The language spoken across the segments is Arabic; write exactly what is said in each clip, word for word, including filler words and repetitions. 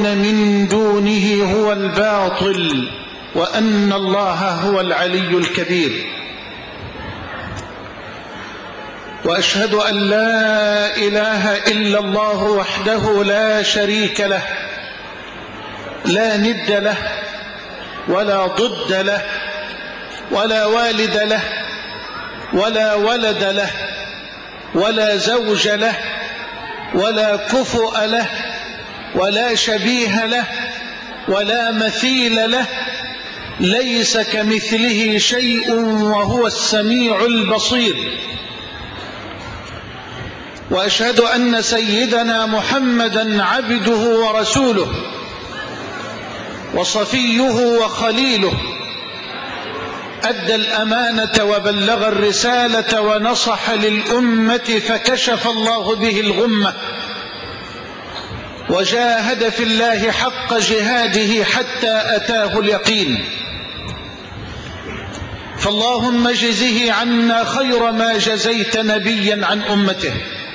تدعون من دونه هو الباطل وأن الله هو العلي الكبير. وأشهد أن لا إله إلا الله وحده لا شريك له، لا ند له ولا ضد له ولا والد له ولا ولد له ولا زوج له ولا كفؤ له ولا شبيه له ولا مثيل له، ليس كمثله شيء وهو السميع البصير. وأشهد أن سيدنا محمدا عبده ورسوله وصفيه وخليله، أدى الأمانة وبلغ الرسالة ونصح للأمة فكشف الله به الغمة، وجاهد في الله حق جهاده حتى أتاه اليقين. فاللهم اجزه عنا خير ما جزيت نبيا عن أمته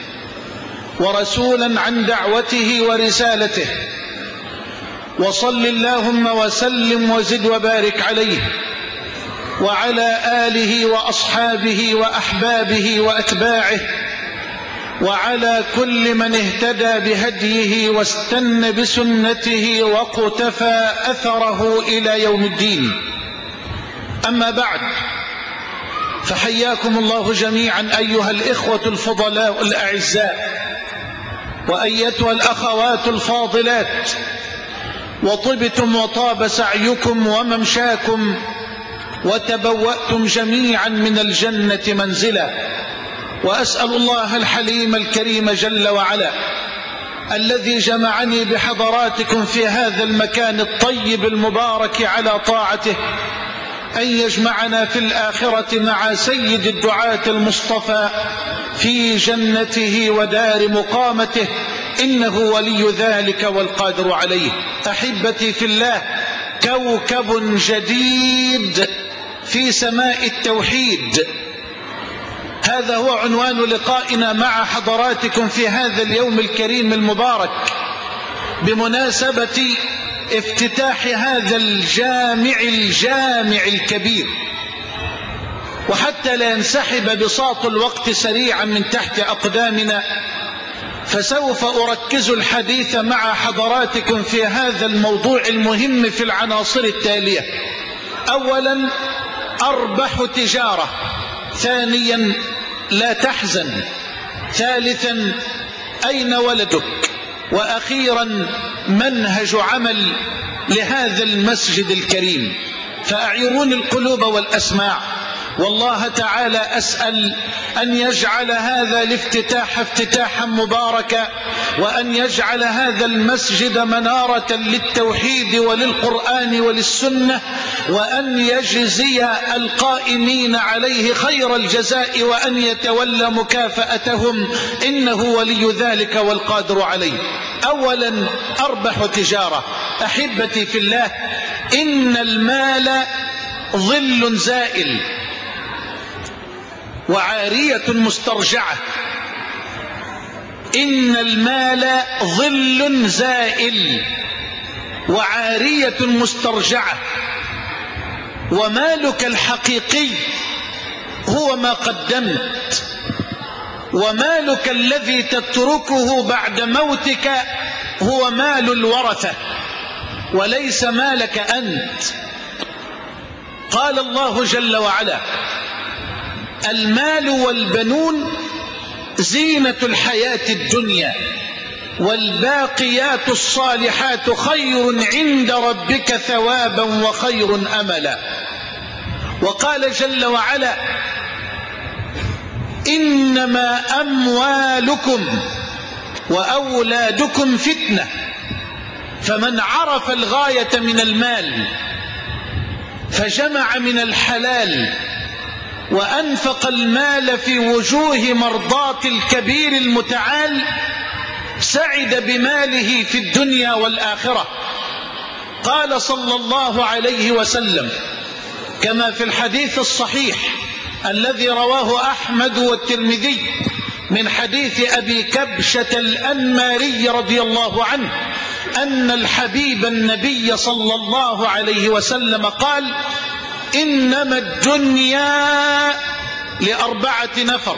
ورسولا عن دعوته ورسالته، وصل اللهم وسلم وزد وبارك عليه وعلى آله وأصحابه وأحبابه وأتباعه وعلى كل من اهتدى بهديه واستنى بسنته وقتفى أثره إلى يوم الدين. أما بعد، فحياكم الله جميعا أيها الإخوة الفضلاء الأعزاء، وأيتها الأخوات الفاضلات، وطبتم وطاب سعيكم وممشاكم وتبوأتم جميعا من الجنة منزلا. وأسأل الله الحليم الكريم جل وعلا الذي جمعني بحضراتكم في هذا المكان الطيب المبارك على طاعته أن يجمعنا في الآخرة مع سيد الدعاة المصطفى في جنته ودار مقامته، إنه ولي ذلك والقادر عليه. أحبتي في الله، كوكب جديد في سماء التوحيد، هذا هو عنوان لقائنا مع حضراتكم في هذا اليوم الكريم المبارك بمناسبة افتتاح هذا الجامع الجامع الكبير. وحتى لا ينسحب بساط الوقت سريعا من تحت أقدامنا، فسوف أركز الحديث مع حضراتكم في هذا الموضوع المهم في العناصر التالية: أولا، أربح تجارة; ثانيا، لا تحزن; ثالثا، أين ولدك؟ وأخيرا، منهج عمل لهذا المسجد الكريم. فأعيروني القلوب والأسماع، والله تعالى أسأل أن يجعل هذا الافتتاح افتتاحا مباركا، وأن يجعل هذا المسجد منارة للتوحيد وللقرآن وللسنة، وأن يجزي القائمين عليه خير الجزاء، وأن يتولى مكافأتهم، إنه ولي ذلك والقادر عليه. أولا، أربح تجارة. أحبتي في الله، إن المال ظل زائل وعارية مسترجعة. إن المال ظل زائل وعارية مسترجعة، ومالك الحقيقي هو ما قدمت، ومالك الذي تتركه بعد موتك هو مال الورثة وليس مالك أنت. قال الله جل وعلا: المال والبنون زينة الحياة الدنيا والباقيات الصالحات خير عند ربك ثوابا وخير أملا. وقال جل وعلا: إنما أموالكم وأولادكم فتنة، فمن عرف الغاية من المال فجمع من الحلال وأنفق المال في وجوه مرضاة الكبير المتعال سعد بماله في الدنيا والآخرة. قال صلى الله عليه وسلم كما في الحديث الصحيح الذي رواه أحمد والترمذي من حديث أبي كبشة الأنماري رضي الله عنه أن الحبيب النبي صلى الله عليه وسلم قال: إنما الدنيا لأربعة نفر،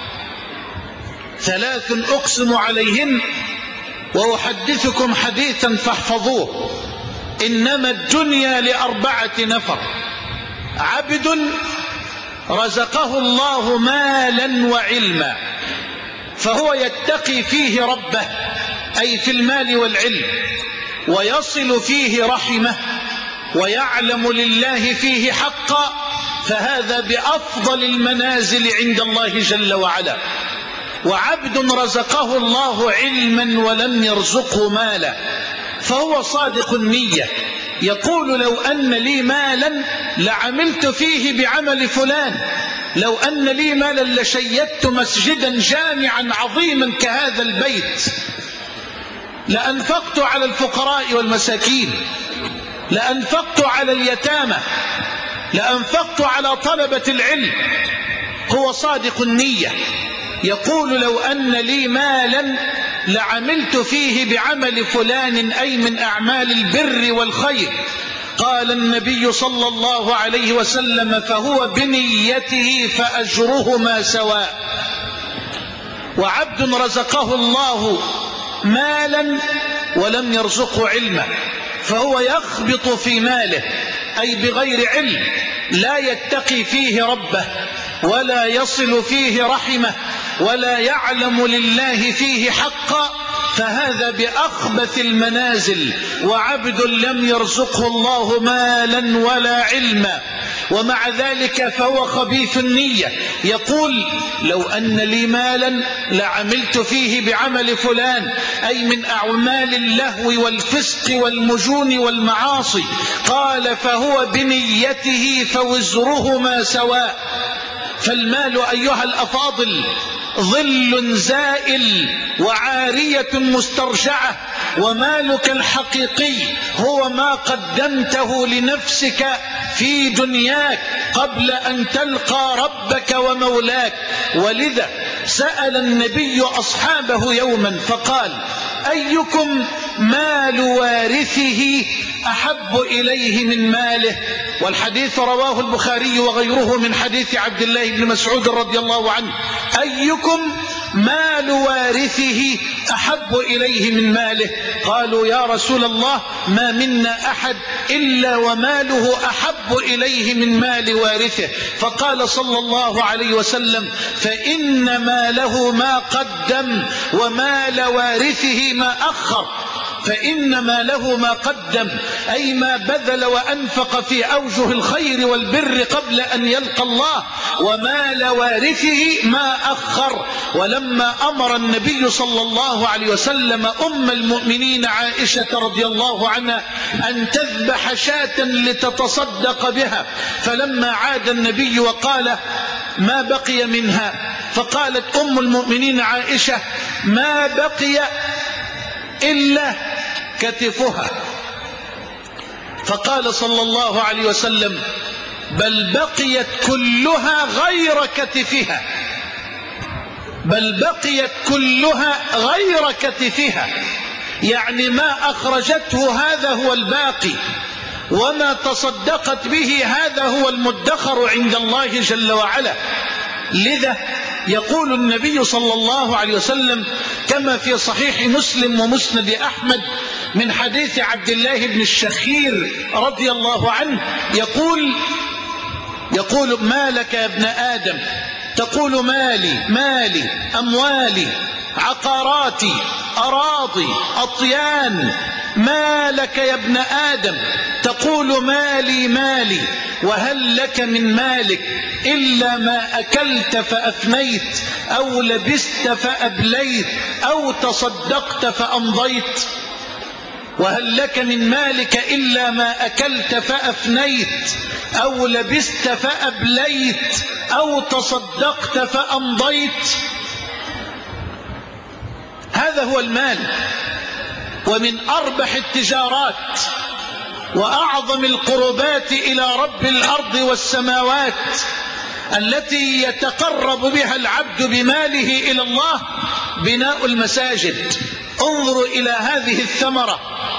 ثلاث أقسم عليهن وأحدثكم حديثا فاحفظوه. إنما الدنيا لأربعة نفر: عبد رزقه الله مالا وعلما فهو يتقي فيه ربه، أي في المال والعلم، ويصل فيه رحمه، ويعلم لله فيه حقا، فهذا بأفضل المنازل عند الله جل وعلا. وعبد رزقه الله علما ولم يرزقه مالا فهو صادق النية، يقول: لو أن لي مالا لعملت فيه بعمل فلان، لو أن لي مالا لشيدت مسجدا جامعا عظيما كهذا البيت، لأنفقت على الفقراء والمساكين، لأنفقت على اليتامى، لأنفقت على طلبة العلم. هو صادق النية، يقول: لو أن لي مالا لعملت فيه بعمل فلان، أي من أعمال البر والخير. قال النبي صلى الله عليه وسلم: فهو بنيته فأجرهما سواء. وعبد رزقه الله مالا ولم يرزقه علما فهو يخبط في ماله، أي بغير علم، لا يتقي فيه ربه، ولا يصل فيه رحمه، ولا يعلم لله فيه حقا، فهذا بأخبث المنازل. وعبد لم يرزقه الله مالا ولا علما، ومع ذلك فهو خبيث النية، يقول: لو أن لي مالا لعملت فيه بعمل فلان، أي من أعمال اللهو والفسق والمجون والمعاصي. قال: فهو بنيته فوزرهما سواء. فالمال أيها الأفاضل ظل زائل وعارية مسترجعة، ومالك الحقيقي هو ما قدمته لنفسك في دنياك قبل أن تلقى ربك ومولاك. ولذا سأل النبي أصحابه يوما فقال: أيكم مال وارثه أحب إليه من ماله؟ والحديث رواه البخاري وغيره من حديث عبد الله بن مسعود رضي الله عنه: أيكم مال وارثه أحب إليه من ماله؟ قالوا: يا رسول الله، ما منا أحد إلا وماله أحب إليه من مال وارثه. فقال صلى الله عليه وسلم: فإن ماله ما قدم ومال وارثه ما أخر. فإن ماله ما قدم، أي ما بذل وأنفق في أوجه الخير والبر قبل أن يلقى الله، ومال وارثه ما أخر. ولما أمر النبي صلى الله عليه وسلم أم المؤمنين عائشة رضي الله عنها أن تذبح شاة لتتصدق بها، فلما عاد النبي وقال: ما بقي منها؟ فقالت أم المؤمنين عائشة: ما بقي إلا كتفها. فقال صلى الله عليه وسلم: بل بقيت كلها غير كتفها، بل بقيت كلها غير كتفها، يعني ما أخرجته هذا هو الباقي، وما تصدقت به هذا هو المدخر عند الله جل وعلا. لذا يقول النبي صلى الله عليه وسلم كما في صحيح مسلم ومسند أحمد من حديث عبد الله بن الشخير رضي الله عنه، يقول يقول: ما لك يا ابن آدم؟ تقول: مالي مالي، أموالي، عقاراتي، أراضي، أطيان. ما لك يا ابن آدم؟ تقول: مالي مالي. وهل لك من مالك إلا ما أكلت فأفنيت، أو لبست فأبليت، أو تصدقت فأمضيت؟ وهل لك من مالك إلا ما أكلت فأفنيت، أو لبست فأبليت، أو تصدقت فأمضيت؟ هذا هو المال. ومن أربح التجارات وأعظم القربات إلى رب الأرض والسماوات التي يتقرب بها العبد بماله إلى الله بناء المساجد. انظروا إلى هذه الثمرة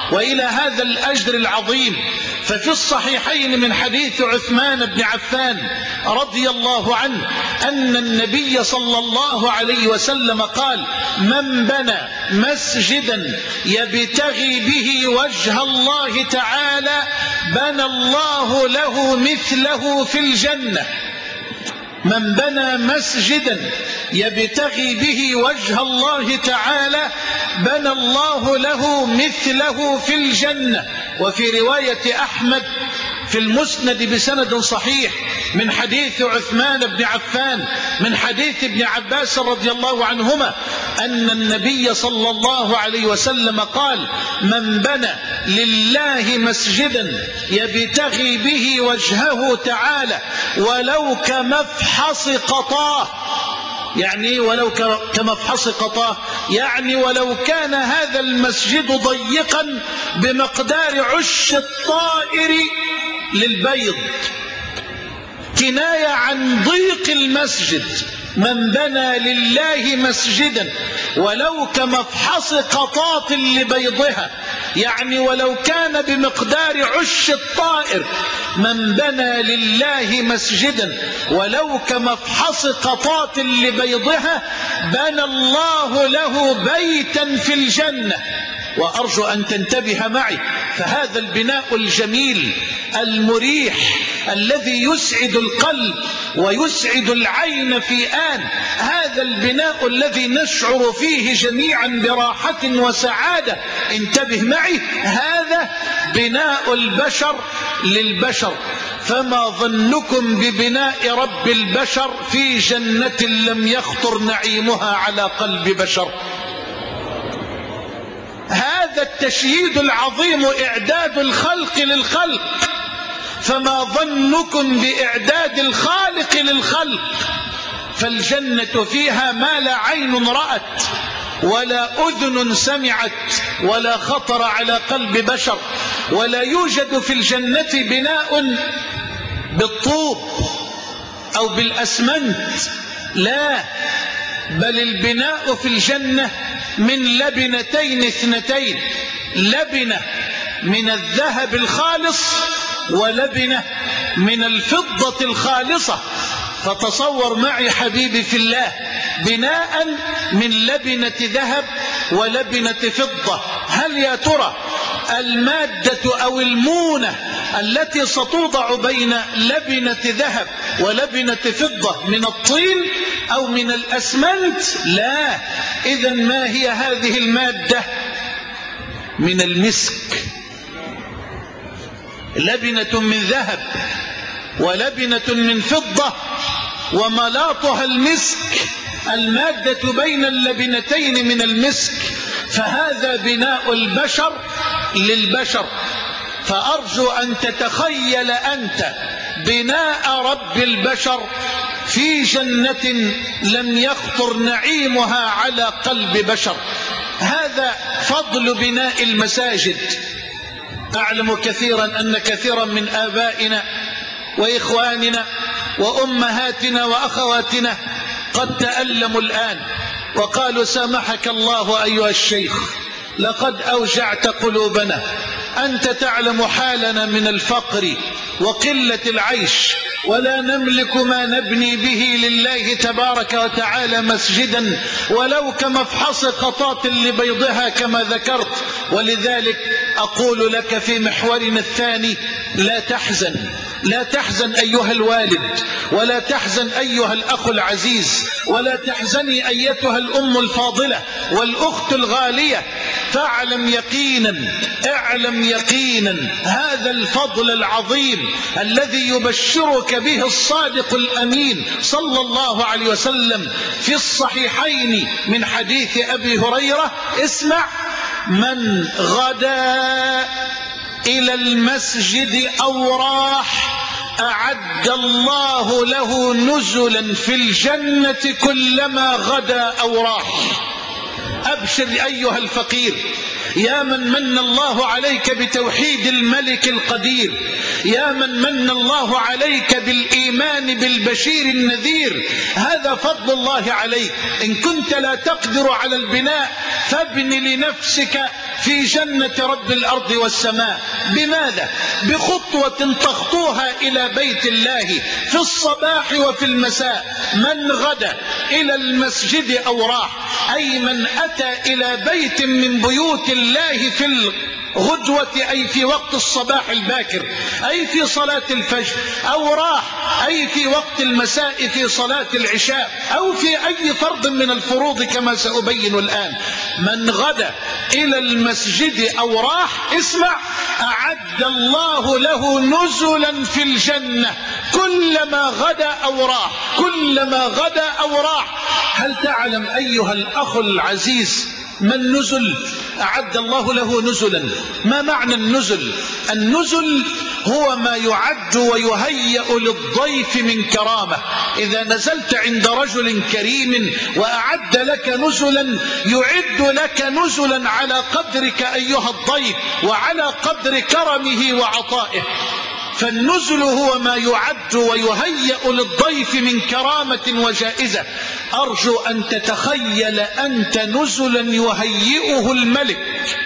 وإلى هذا الأجر العظيم. ففي الصحيحين من حديث عثمان بن عفان رضي الله عنه أن النبي صلى الله عليه وسلم قال: من بنى مسجدا يبتغي به وجه الله تعالى بنى الله له مثله في الجنة. من بنى مسجدا يبتغي به وجه الله تعالى بنى الله له مثله في الجنة. وفي رواية أحمد في المسند بسند صحيح من حديث عثمان بن عفان من حديث ابن عباس رضي الله عنهما أن النبي صلى الله عليه وسلم قال: من بنى لله مسجدا يبتغي به وجهه تعالى ولو كمفحص قطاه، يعني ولو كمفحص قطاه، يعني ولو كان هذا المسجد ضيقا بمقدار عش الطائر للبيض، كناية عن ضيق المسجد. من بنى لله مسجدا ولو كمفحص قطاط لبيضها، يعني ولو كان بمقدار عش الطائر. من بنى لله مسجدا ولو كمفحص قطاط لبيضها بنى الله له بيتا في الجنة. وأرجو أن تنتبه معي، فهذا البناء الجميل المريح الذي يسعد القلب ويسعد العين في آن، هذا البناء الذي نشعر فيه جميعا براحة وسعادة، انتبه معي، هذا بناء البشر للبشر. فما ظنكم ببناء رب البشر في جنة لم يخطر نعيمها على قلب بشر؟ هذا التشييد العظيم إعداد الخلق للخلق، فما ظنكم بإعداد الخالق للخلق؟ فالجنة فيها ما لا عين رأت ولا أذن سمعت ولا خطر على قلب بشر. ولا يوجد في الجنة بناء بالطوب أو بالأسمنت، لا، بل البناء في الجنة من لبنتين اثنتين: لبنة من الذهب الخالص ولبنة من الفضة الخالصة. فتصور معي حبيبي في الله بناء من لبنة ذهب ولبنة فضة. هل يا ترى المادة أو المونة التي ستوضع بين لبنة ذهب ولبنة فضة من الطين أو من الأسمنت؟ لا. إذن ما هي هذه المادة؟ من المسك. لبنة من ذهب ولبنة من فضة وملاطها المسك، المادة بين اللبنتين من المسك. فهذا بناء البشر للبشر. فأرجو أن تتخيل أنت بناء رب البشر في جنة لم يخطر نعيمها على قلب بشر. هذا فضل بناء المساجد. أعلم كثيرا أن كثيرا من آبائنا وإخواننا وأمهاتنا وأخواتنا قد تألموا الآن وقالوا: سامحك الله أيها الشيخ، لقد أوجعت قلوبنا، أنت تعلم حالنا من الفقر وقلة العيش، ولا نملك ما نبني به لله تبارك وتعالى مسجدا ولو كمفحص قطاط لبيضها كما ذكرت. ولذلك أقول لك في محورنا الثاني: لا تحزن، لا تحزن أيها الوالد، ولا تحزن أيها الأخ العزيز، ولا تحزني أيتها الأم الفاضلة والأخت الغالية. فاعلم يقينا، اعلم يقينا هذا الفضل العظيم الذي يبشرك به الصادق الأمين صلى الله عليه وسلم في الصحيحين من حديث أبي هريرة. اسمع: من غدا إلى المسجد أو راح أعد الله له نزلا في الجنة كلما غدا أو راح. أبشر أيها الفقير، يا من من الله عليك بتوحيد الملك القدير، يا من من الله عليك بالإيمان بالبشير النذير. هذا فضل الله عليك. إن كنت لا تقدر على البناء فابن لنفسك في جنة رب الأرض والسماء. بماذا؟ بخطوة تخطوها إلى بيت الله في الصباح وفي المساء. من غدا إلى المسجد أو راح، أي من أتى إلى بيت من بيوت الله في الغدوة، أي في وقت الصباح الباكر، أي في صلاة الفجر، أو راح أي في وقت المساء في صلاة العشاء، أو في أي فرض من الفروض كما سأبين الآن. من غدا إلى المسجد أو راح، اسمع، أعد الله له نزلا في الجنة كلما غدا أو راح، كلما غدا أو راح. هل تعلم أيها الأخ العزيز ما النزل؟ أعد الله له نزلا. ما معنى النزل؟ النزل هو ما يعد ويهيأ للضيف من كرامة. إذا نزلت عند رجل كريم وأعد لك نزلا، يعد لك نزلا على قدرك أيها الضيف وعلى قدر كرمه وعطائه. فالنزل هو ما يعد ويهيأ للضيف من كرامة وجائزة. أرجو أن تتخيل أنت نزلا يهيئه الملك،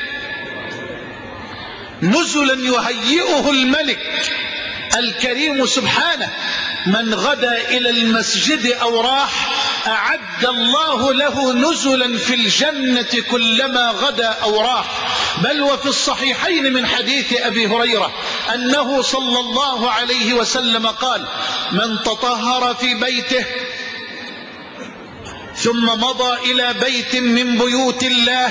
نزلا يهيئه الملك الكريم سبحانه. من غدا إلى المسجد أو راح، أعد الله له نزلا في الجنة كلما غدا أو راح. بل وفي الصحيحين من حديث أبي هريرة أنه صلى الله عليه وسلم قال: من تطهر في بيته ثم مضى إلى بيت من بيوت الله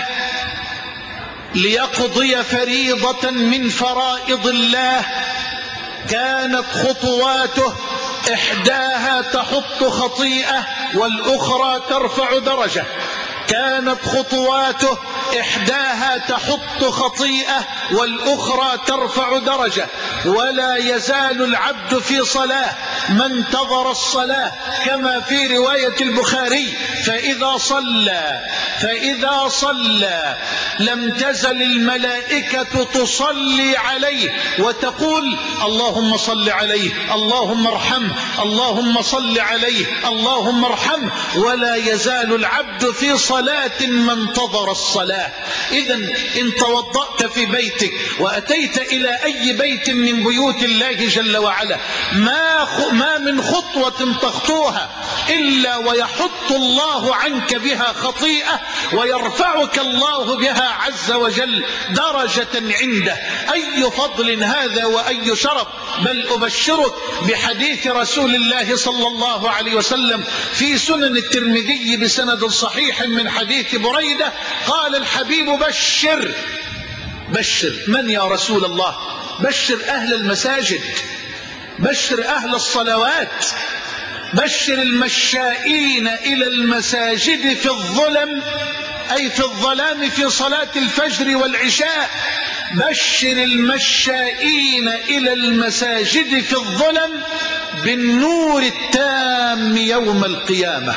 ليقضي فريضة من فرائض الله، كانت خطواته إحداها تحط خطيئة والأخرى ترفع درجة. كانت خطواته إحداها تحط خطيئة والأخرى ترفع درجة. ولا يزال العبد في صلاة ما انتظر الصلاة، كما في رواية البخاري: فإذا صلى فإذا صلى لم تزل الملائكة تصلي عليه وتقول: اللهم صل عليه، اللهم ارحمه، اللهم صل عليه، اللهم ارحمه. ولا يزال العبد في صلاة ما انتظر الصلاة. إذن إن توضأت في بيتك وأتيت إلى أي بيت من بيوت الله جل وعلا، ما ما من خطوة تخطوها إلا ويحط الله عنك بها خطيئة ويرفعك الله بها عز وجل درجة عنده. أي فضل هذا وأي شرف! بل أبشرك بحديث رسول الله صلى الله عليه وسلم في سنن الترمذي بسند صحيح من حديث بريدة. قال الحبيب: بشر بشر من يا رسول الله؟ بشر أهل المساجد، بشر أهل الصلوات، بشر المشائين إلى المساجد في الظلم، أي في الظلام في صلاة الفجر والعشاء. بشر المشائين إلى المساجد في الظلم بالنور التام يوم القيامة،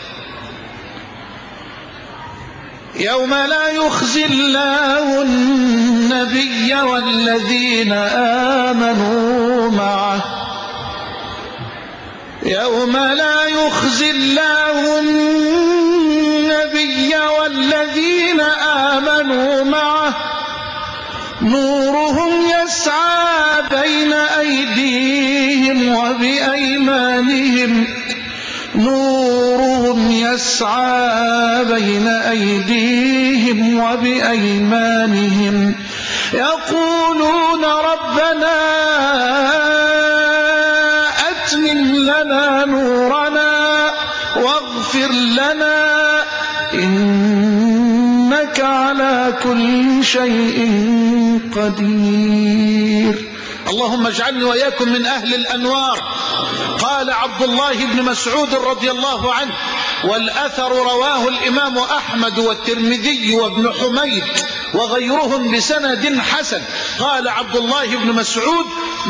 يوم لا يخزي الله النبي والذين آمنوا معه، يوم لا يخزي الله النبي والذين آمنوا معه نورهم يسعى بين أيديهم وبأيمانهم، نورهم يسعى بين أيديهم وبأيمانهم يقولون: ربنا أتمم لنا نورنا واغفر لنا إنك على كل شيء قدير. اللهم اجعلني وإياكم من أهل الأنوار. قال عبد الله بن مسعود رضي الله عنه، والأثر رواه الإمام أحمد والترمذي وابن حميد وغيرهم بسند حسن. قال عبد الله بن مسعود: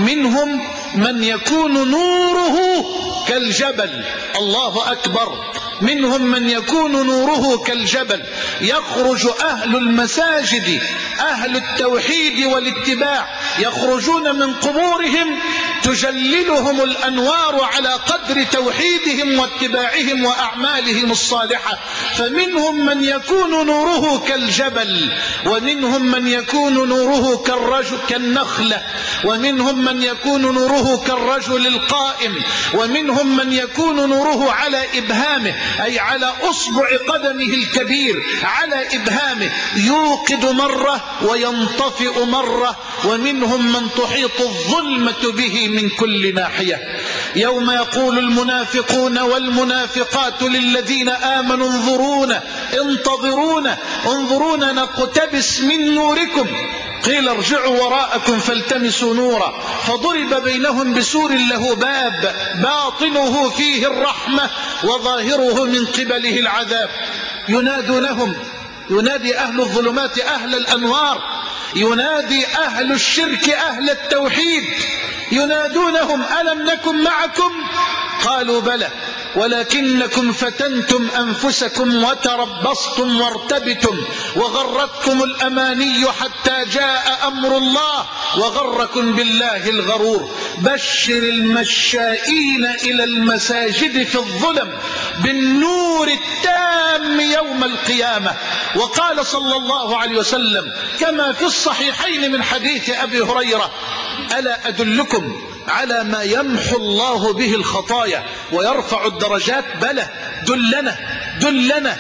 منهم من يكون نوره كالجبل، الله أكبر، منهم من يكون نوره كالجبل. يخرج أهل المساجد أهل التوحيد والاتباع يخرجون من قبورهم تجللهم الأنوار على قدر توحيدهم واتباعهم وأعمالهم الصالحة. فمنهم من يكون نوره كالجبل، ومنهم من يكون نوره كالرجل كالنخلة، ومنهم من يكون نوره كالرجل القائم، ومنهم من يكون نوره على إبهامه أي على أصبع قدمه الكبير على إبهامه، يوقد مرة وينطفئ مرة. ومنهم من تحيط الظلمة به من كل ناحية. يوم يقول المنافقون والمنافقات للذين آمنوا انظرونا انتظرونا انظرونا نقتبس من نوركم قيل ارجعوا وراءكم فالتمسوا نورا فضرب بينهم بسور له باب باطنه فيه الرحمة وظاهره من قبله العذاب. ينادونهم، ينادي أهل الظلمات أهل الأنوار، ينادي أهل الشرك أهل التوحيد، ينادونهم ألم نكن معكم؟ قالوا بلى ولكنكم فتنتم أنفسكم وتربصتم وارتبتم وغرتكم الأماني حتى جاء أمر الله وغركم بالله الغرور. بشر المشائين إلى المساجد في الظلم بالنور التام يوم القيامة. وقال صلى الله عليه وسلم كما في الصحيحين من حديث أبي هريرة ألا أدلكم على ما يمحو الله به الخطايا ويرفع الدرجات؟ بلى دلنا دلنا.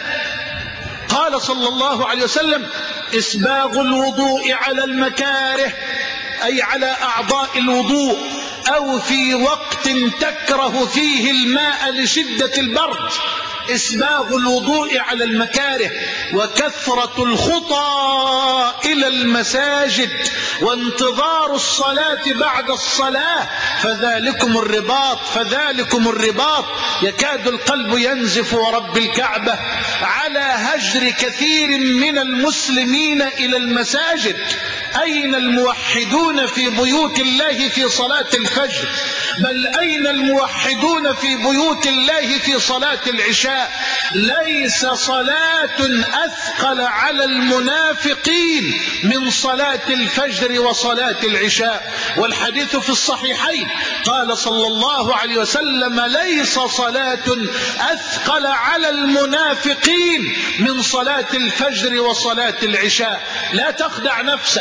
قال صلى الله عليه وسلم إسباغ الوضوء على المكاره أي على أعضاء الوضوء أو في وقت تكره فيه الماء لشدة البرد، إسباغ الوضوء على المكاره، وكثرة الخطى إلى المساجد وانتظار الصلاة بعد الصلاة، فذلكم الرباط فذلكم الرباط. يكاد القلب ينزف ورب الكعبة على هجر كثير من المسلمين إلى المساجد. أين الموحدون في بيوت الله في صلاة الفجر؟ بل أين الموحدون في بيوت الله في صلاة العشاء؟ ليس صلاة أثقل على المنافقين من صلاة الفجر وصلاة العشاء. والحديث في الصحيحين قال صلى الله عليه وسلم ليس صلاة أثقل على المنافقين من صلاة الفجر وصلاة العشاء. لا تخدع نفسك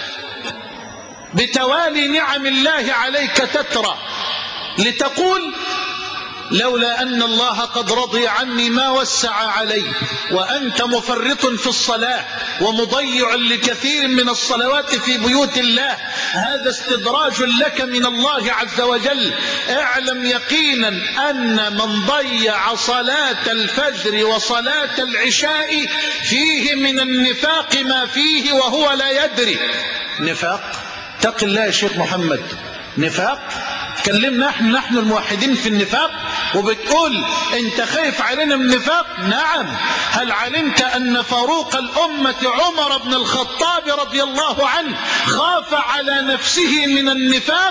بتوالي نعم الله عليك تترى لتقول لولا أن الله قد رضي عني ما وسع علي، وأنت مفرط في الصلاة ومضيع لكثير من الصلوات في بيوت الله. هذا استدراج لك من الله عز وجل. اعلم يقينا أن من ضيع صلاة الفجر وصلاة العشاء فيه من النفاق ما فيه وهو لا يدري. نفاق؟ اتق الله يا شيخ محمد، نفاق؟ كلمنا نحن نحن الموحدين في النفاق وبتقول انت خايف علينا من النفاق؟ نعم. هل علمت ان فاروق الامة عمر بن الخطاب رضي الله عنه خاف على نفسه من النفاق؟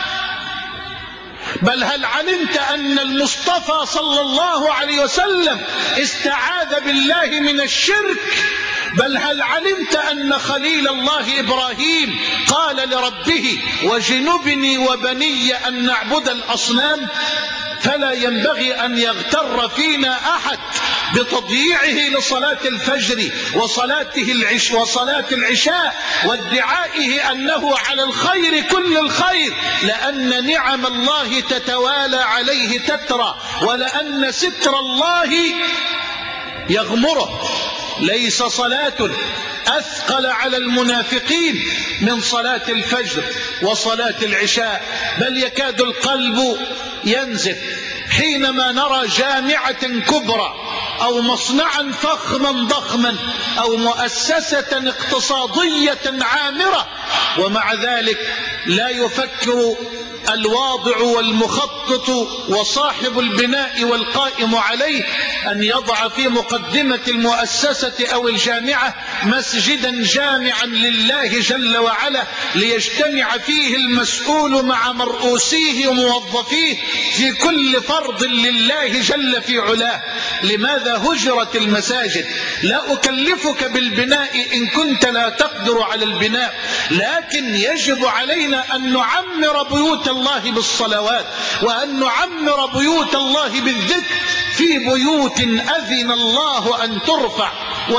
بل هل علمت ان المصطفى صلى الله عليه وسلم استعاذ بالله من الشرك؟ بل هل علمت أن خليل الله إبراهيم قال لربه وجنبني وبني أن نعبد الأصنام؟ فلا ينبغي أن يغتر فينا أحد بتضييعه لصلاة الفجر وصلاته العش وصلاة العشاء وادعائه أنه على الخير كل الخير، لأن نعم الله تتوالى عليه تترى، ولأن ستر الله يغمره. ليس صلاة أثقل على المنافقين من صلاة الفجر وصلاة العشاء، بل يكاد القلب ينزف حينما نرى جامعة كبرى أو مصنعا فخما ضخما أو مؤسسة اقتصادية عامرة، ومع ذلك لا يفكر الواضع والمخطط وصاحب البناء والقائم عليه أن يضع في مقدمة المؤسسة أو الجامعة مسجدا جامعا لله جل وعلا ليجتمع فيه المسؤول مع مرؤوسيه وموظفيه في كل فرض لله جل في علاه. لماذا هجرت المساجد؟ لا أكلفك بالبناء إن كنت لا تقدر على البناء، لكن يجب علينا أن نعمر بيوت الله بالصلوات، وأن نعمر بيوت الله بالذكر، في بيوت أذن الله أن ترفع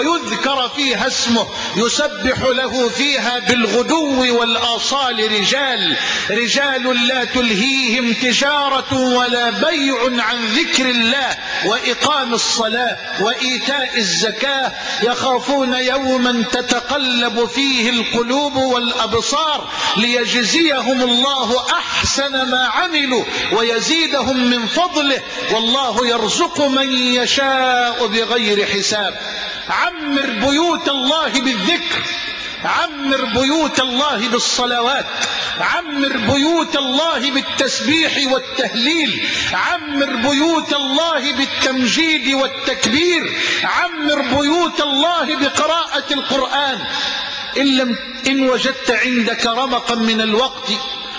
ويذكر فيها اسمه يسبح له فيها بالغدو والآصال رجال رجال لا تلهيهم تجارة ولا بيع عن ذكر الله وإقام الصلاة وإيتاء الزكاة يخافون يوما تتقلب فيه القلوب والأبصار ليجزيهم الله أحسن ما عملوا ويزيدهم من فضله والله يرزق من يشاء بغير حساب. عمر بيوت الله بالذكر، عمر بيوت الله بالصلوات، عمر بيوت الله بالتسبيح والتهليل، عمر بيوت الله بالتمجيد والتكبير، عمر بيوت الله بقراءة القرآن. إن, لم إن وجدت عندك رمقا من الوقت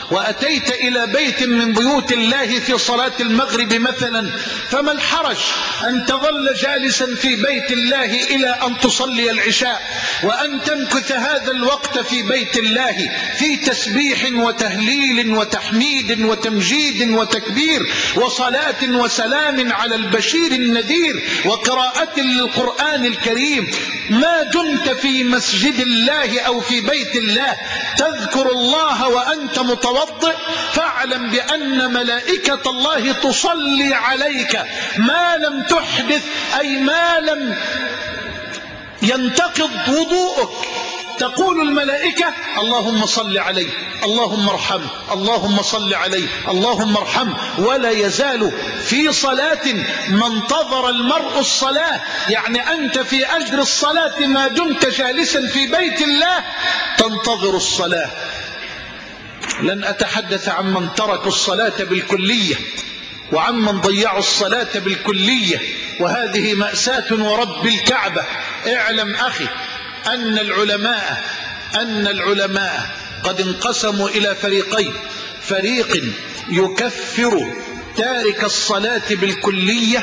وأتيت إلى بيت من بيوت الله في صلاة المغرب مثلا، فما الحرج أن تظل جالسا في بيت الله إلى أن تصلي العشاء، وأن تمكث هذا الوقت في بيت الله في تسبيح وتهليل وتحميد وتمجيد وتكبير وصلاة وسلام على البشير النذير وقراءة للقرآن الكريم. ما دمت في مسجد الله أو في بيت الله تذكر الله وأنت متوضئ، فاعلم بأن ملائكة الله تصلي عليك ما لم تحدث، أي ما لم ينتقض وضوءك. تقول الملائكة اللهم صل عليه، اللهم ارحمه، اللهم صل عليه، اللهم ارحمه، ولا يزال في صلاة ما انتظر المرء الصلاة. يعني أنت في أجر الصلاة ما دمت جالسا في بيت الله تنتظر الصلاة. لن أتحدث عن من ترك الصلاة بالكلية وعن من ضيعوا الصلاة بالكلية، وهذه مأساة ورب الكعبة. اعلم أخي أن العلماء أن العلماء قد انقسموا إلى فريقين: فريق يكفر تارك الصلاة بالكلية،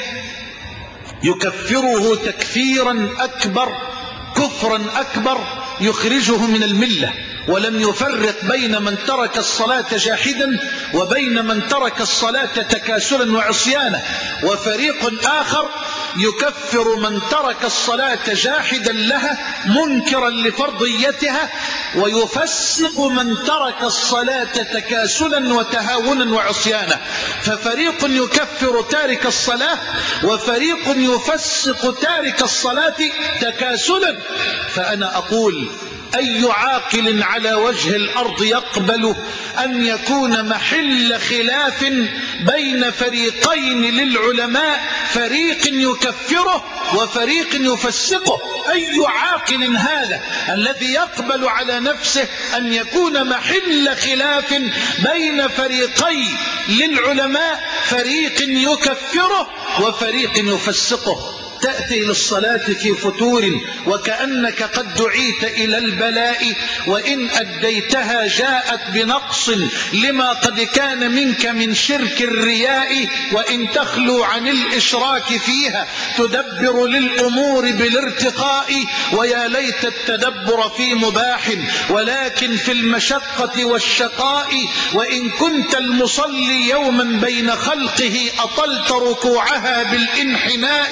يكفره تكفيرا أكبر، كفرا أكبر يخرجه من الملة، ولم يفرق بين من ترك الصلاة جاحدا وبين من ترك الصلاة تكاسلا وعصيانا. وفريق آخر يكفر من ترك الصلاة جاحدا لها منكرا لفرضيتها، ويفسق من ترك الصلاة تكاسلا وتهاونا وعصيانا. ففريق يكفر تارك الصلاة وفريق يفسق تارك الصلاة تكاسلا. فأنا أقول أي عاقل على وجه الأرض يقبل أن يكون محل خلاف بين فريقين للعلماء، فريق يكفره وفريق يفسقه؟ أي عاقل هذا الذي يقبل على نفسه أن يكون محل خلاف بين فريقي للعلماء، فريق يكفره وفريق يفسقه؟ تأتي للصلاة في فتور وكأنك قد دعيت إلى البلاء، وإن أديتها جاءت بنقص لما قد كان منك من شرك الرياء، وإن تخلو عن الإشراك فيها تدبر للأمور بالارتقاء. ويا ليت التدبر في مباح ولكن في المشقة والشقاء، وإن كنت المصلي يوما بين خلقه أطلت ركوعها بالانحناء،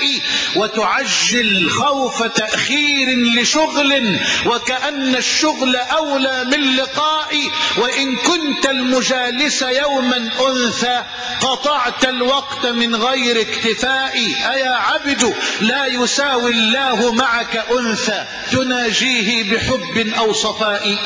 وتعجل خوف تأخير لشغل وكأن الشغل أولى من لقاء. وإن كنت المجالس يوما أنثى قطعت الوقت من غير اكتفاء. أيا عبد لا يساوي الله معك أنثى تناجيه بحب أو صفاء.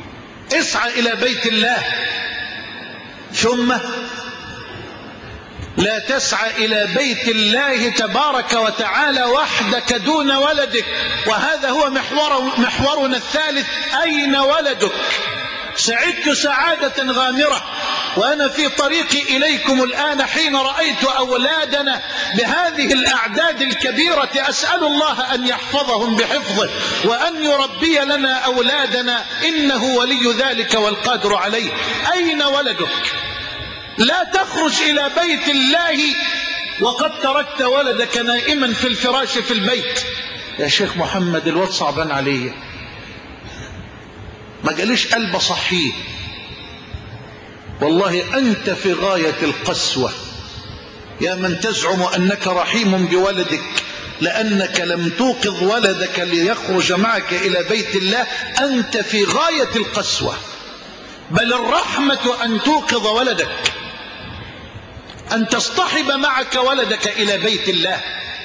اسعى إلى بيت الله ثم لا تسعى إلى بيت الله تبارك وتعالى وحدك دون ولدك. وهذا هو محور محورنا الثالث: أين ولدك؟ سعدت سعادة غامرة وأنا في طريقي إليكم الآن حين رأيت أولادنا بهذه الأعداد الكبيرة، أسأل الله أن يحفظهم بحفظه وأن يربي لنا أولادنا، إنه ولي ذلك والقادر عليه. أين ولدك؟ لا تخرج إلى بيت الله وقد تركت ولدك نائما في الفراش في البيت. يا شيخ محمد الواد صعبان عليه، ما قاليش قلب صحيه. والله أنت في غاية القسوة يا من تزعم أنك رحيم بولدك، لأنك لم توقظ ولدك ليخرج معك إلى بيت الله. أنت في غاية القسوة، بل الرحمة أن توقظ ولدك، أن تصطحب معك ولدك إلى بيت الله.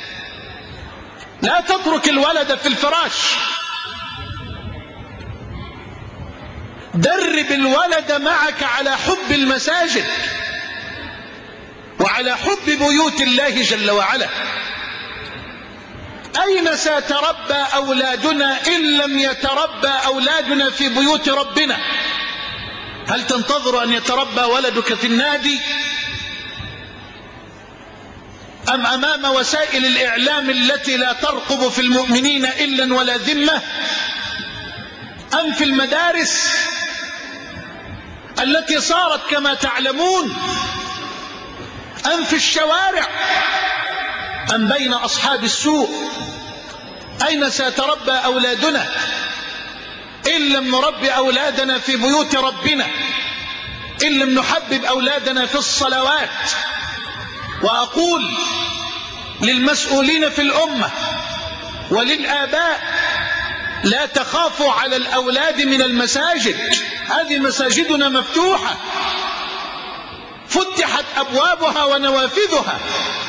لا تترك الولد في الفراش، درب الولد معك على حب المساجد وعلى حب بيوت الله جل وعلا. أين سيتربى أولادنا إن لم يتربى أولادنا في بيوت ربنا؟ هل تنتظر أن يتربى ولدك في النادي أم أمام وسائل الإعلام التي لا ترقب في المؤمنين إلا ولا ذمة، أم في المدارس التي صارت كما تعلمون، أم في الشوارع، أم بين أصحاب السوء؟ أين سيتربى أولادنا إن لم نربي أولادنا في بيوت ربنا، إن لم نحبب أولادنا في الصلوات؟ وأقول للمسؤولين في الأمة وللآباء: لا تخافوا على الأولاد من المساجد، هذه مساجدنا مفتوحة، فتحت أبوابها ونوافذها،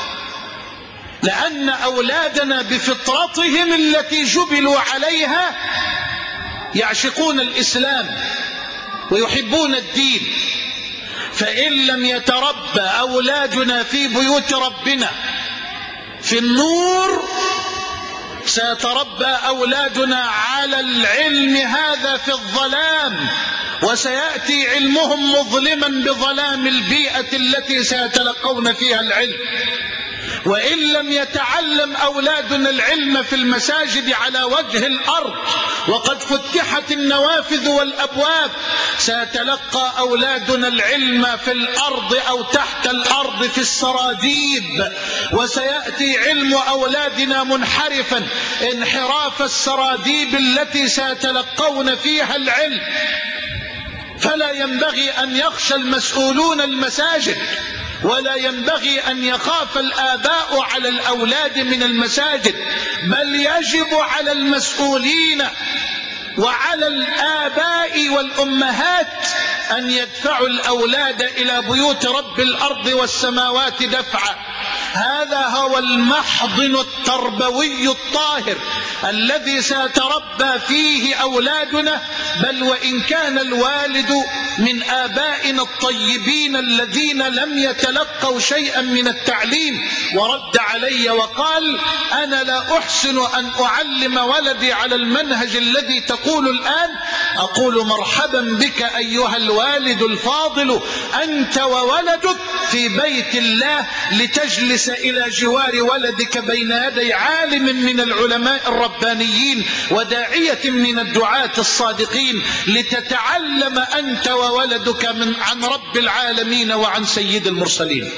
لأن أولادنا بفطرتهم التي جبلوا عليها يعشقون الإسلام ويحبون الدين. فإن لم يتربى أولادنا في بيوت ربنا في النور، سيتربى أولادنا على العلم هذا في الظلام، وسيأتي علمهم مظلما بظلام البيئة التي سيتلقون فيها العلم. وإن لم يتعلم أولادنا العلم في المساجد على وجه الأرض وقد فتحت النوافذ والأبواب، سيتلقى أولادنا العلم في الأرض أو تحت الأرض في السراديب، وسيأتي علم أولادنا منحرفا انحراف السراديب التي سيتلقون فيها العلم. فلا ينبغي أن يخشى المسؤولون المساجد، ولا ينبغي أن يخاف الآباء على الأولاد من المساجد، بل يجب على المسؤولين وعلى الآباء والأمهات أن يدفعوا الأولاد إلى بيوت رب الأرض والسماوات دفعا. هذا هو المحضن التربوي الطاهر الذي سيتربى فيه أولادنا. بل وإن كان الوالد من آبائنا الطيبين الذين لم يتلقوا شيئا من التعليم، ورد علي وقال: أنا لا أحسن أن أعلم ولدي على المنهج الذي تقول الآن. أقول: مرحبا بك أيها الوالد الفاضل، أنت وولدك في بيت الله، لتجلس إلى جوار ولدك بين يدي عالم من العلماء الربانيين وداعية من الدعاة الصادقين، لتتعلم أنت وولدك من عن رب العالمين وعن سيد المرسلين.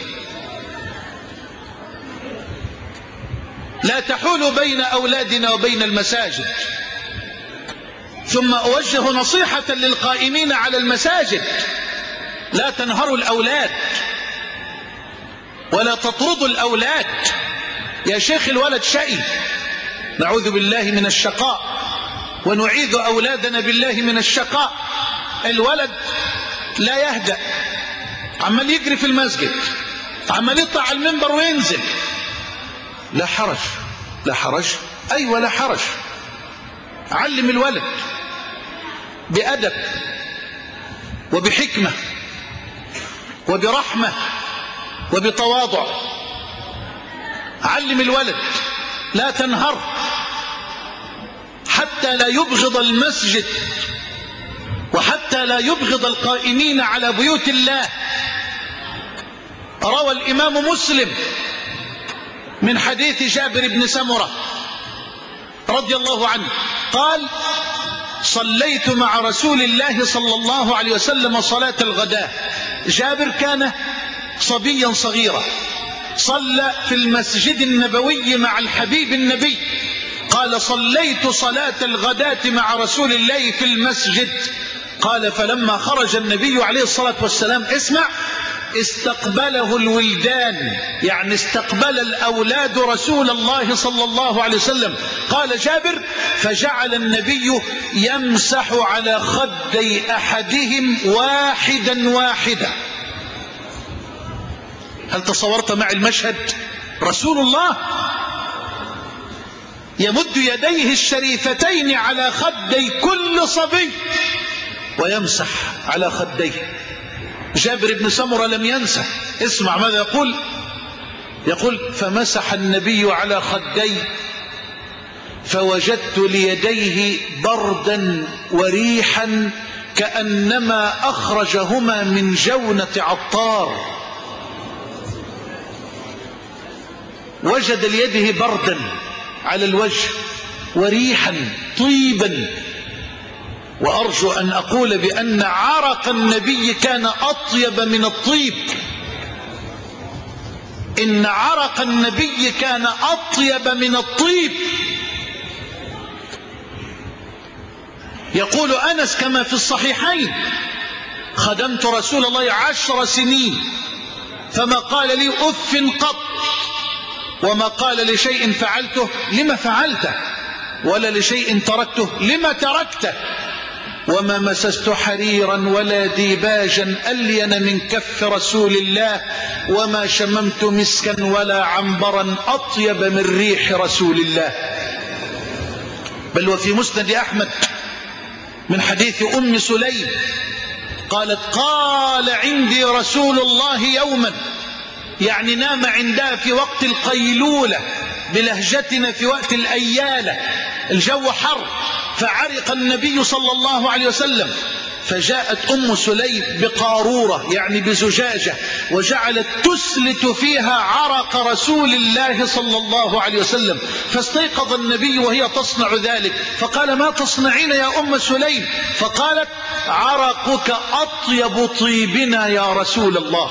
لا تحول بين أولادنا وبين المساجد. ثم أوجه نصيحة للقائمين على المساجد: لا تنهروا الأولاد ولا تطردوا الأولاد. يا شيخ الولد شقي، نعوذ بالله من الشقاء ونعيذ أولادنا بالله من الشقاء. الولد لا يهدأ، عمال يجري في المسجد، عمال يطلع على المنبر وينزل. لا حرج، لا حرج، أيوة لا حرج. علم الولد بأدب وبحكمة وبرحمة وبتواضع. علم الولد، لا تنهر حتى لا يبغض المسجد وحتى لا يبغض القائمين على بيوت الله. روى الإمام مسلم من حديث جابر بن سمرة رضي الله عنه قال: صليت مع رسول الله صلى الله عليه وسلم صلاة الغداء. جابر كان صبيا صغيرا، صلى في المسجد النبوي مع الحبيب النبي. قال: صليت صلاة الغداة مع رسول الله في المسجد. قال: فلما خرج النبي عليه الصلاة والسلام، اسمع، استقبله الولدان، يعني استقبل الأولاد رسول الله صلى الله عليه وسلم. قال جابر: فجعل النبي يمسح على خدي أحدهم واحدا واحدا. هل تصورت مع المشهد؟ رسول الله يمد يديه الشريفتين على خدي كل صبي ويمسح على خديه. جابر بن سمرة لم ينسى. اسمع ماذا يقول. يقول: فمسح النبي على خدي فوجدت ليديه بردا وريحا كأنما أخرجهما من جونة عطار. وجد ليده بردا على الوجه وريحا طيبا. وأرجو أن أقول بأن عرق النبي كان أطيب من الطيب. إن عرق النبي كان أطيب من الطيب. يقول أنس كما في الصحيحين: خدمت رسول الله عشر سنين فما قال لي أف قط، وما قال لشيء فعلته لما فعلته، ولا لشيء تركته لما تركته، وما مسست حريرا ولا ديباجا ألين من كف رسول الله، وما شممت مسكا ولا عنبرا أطيب من ريح رسول الله. بل وفي مسند أحمد من حديث أم سليم قالت: قال عندي رسول الله يوما، يعني نام عندها في وقت القيلولة، بلهجتنا في وقت الأيالة، الجو حر، فعرق النبي صلى الله عليه وسلم، فجاءت أم سليم بقارورة يعني بزجاجة وجعلت تسلت فيها عرق رسول الله صلى الله عليه وسلم. فاستيقظ النبي وهي تصنع ذلك، فقال: ما تصنعين يا أم سليم؟ فقالت: عرقك أطيب طيبنا يا رسول الله،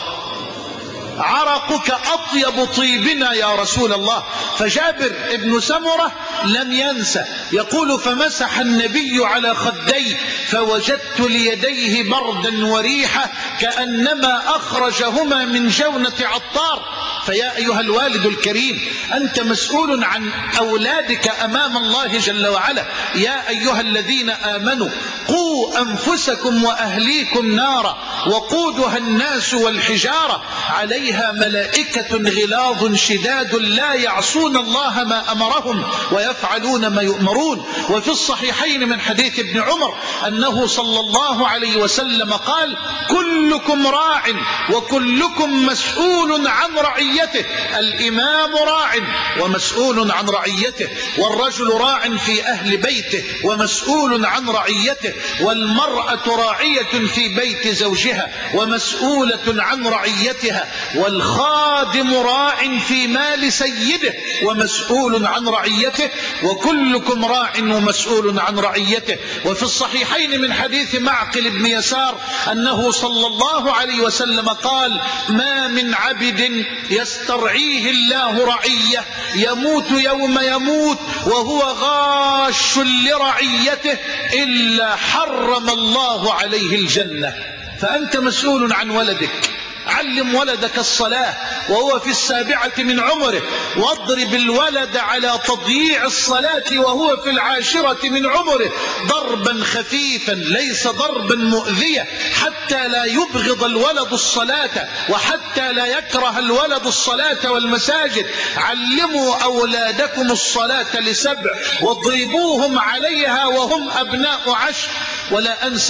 عرقك أطيب طيبنا يا رسول الله. فجابر ابن سمرة لم ينسى، يقول: فمسح النبي على خديه فوجدت ليديه بردا وريحة كأنما أخرجهما من جونة عطار. فيا أيها الوالد الكريم، أنت مسؤول عن أولادك أمام الله جل وعلا. يا أيها الذين آمنوا قوا أنفسكم وأهليكم نارا وقودها الناس والحجارة عليها ملائكة غلاظ شداد لا يعصون الله ما أمرهم ويفعلون ما يؤمرون. وفي الصحيحين من حديث ابن عمر أنه صلى الله عليه وسلم قال: كلكم راع وكلكم مسؤول عن رعيته. الإمام راع ومسؤول عن رعيته، والرجل راع في أهل بيته ومسؤول عن رعيته، والمرأة راعية في بيت زوجها ومسؤولة عن رعيتها، والخادم راع في مال سيده ومسؤول عن رعيته، وكلكم راع ومسؤول عن رعيته. وفي الصحيحين من حديث معقل بن يسار أنه صلى الله عليه وسلم قال: ما من عبد يسترعيه الله رعية يموت يوم يموت وهو غاش لرعيته إلا حرم الله عليه الجنة. فأنت مسؤول عن ولدك. علم ولدك الصلاة وهو في السابعة من عمره، واضرب الولد على تضييع الصلاة وهو في العاشرة من عمره ضربا خفيفا ليس ضربا مؤذيا، حتى لا يبغض الولد الصلاة وحتى لا يكره الولد الصلاة والمساجد. علموا أولادكم الصلاة لسبع واضربوهم عليها وهم أبناء عشر. ولا أنسى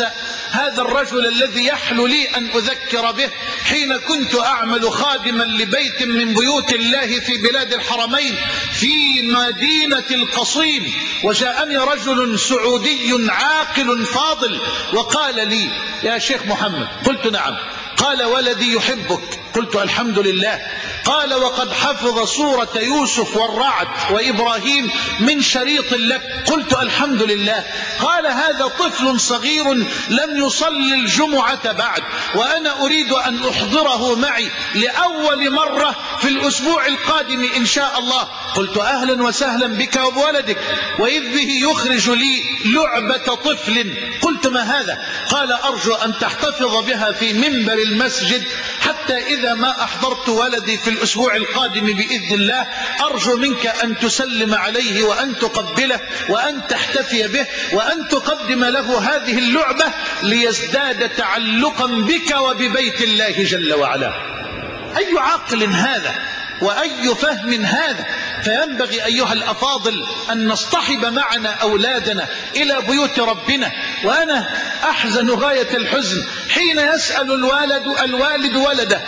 هذا الرجل الذي يحلو لي أن أذكر به حين كنت أعمل خادما لبيت من بيوت الله في بلاد الحرمين في مدينة القصيم، وجاءني رجل سعودي عاقل فاضل وقال لي: يا شيخ محمد. قلت: نعم. قال: ولدي يحبك. قلت: الحمد لله. قال: وقد حفظ سورة يوسف والرعد وإبراهيم من شريط لك. قلت: الحمد لله. قال: هذا طفل صغير لم يصلي الجمعة بعد، وأنا أريد أن أحضره معي لأول مرة في الأسبوع القادم إن شاء الله. قلت: أهلا وسهلا بك وبولدك. وإذ به يخرج لي لعبة طفل. قلت: ما هذا؟ قال: أرجو أن تحتفظ بها في منبر المسجد حتى إذا ما أحضرت ولدي في الأسبوع القادم بإذن الله أرجو منك أن تسلم عليه وأن تقبله وأن تحتفي به وأن تقدم له هذه اللعبة ليزداد تعلقا بك وببيت الله جل وعلا. أي عقل هذا وأي فهم هذا؟ فينبغي أيها الأفاضل أن نصطحب معنا أولادنا إلى بيوت ربنا. وأنا أحزن غاية الحزن حين يسأل الوالد الوالد ولده: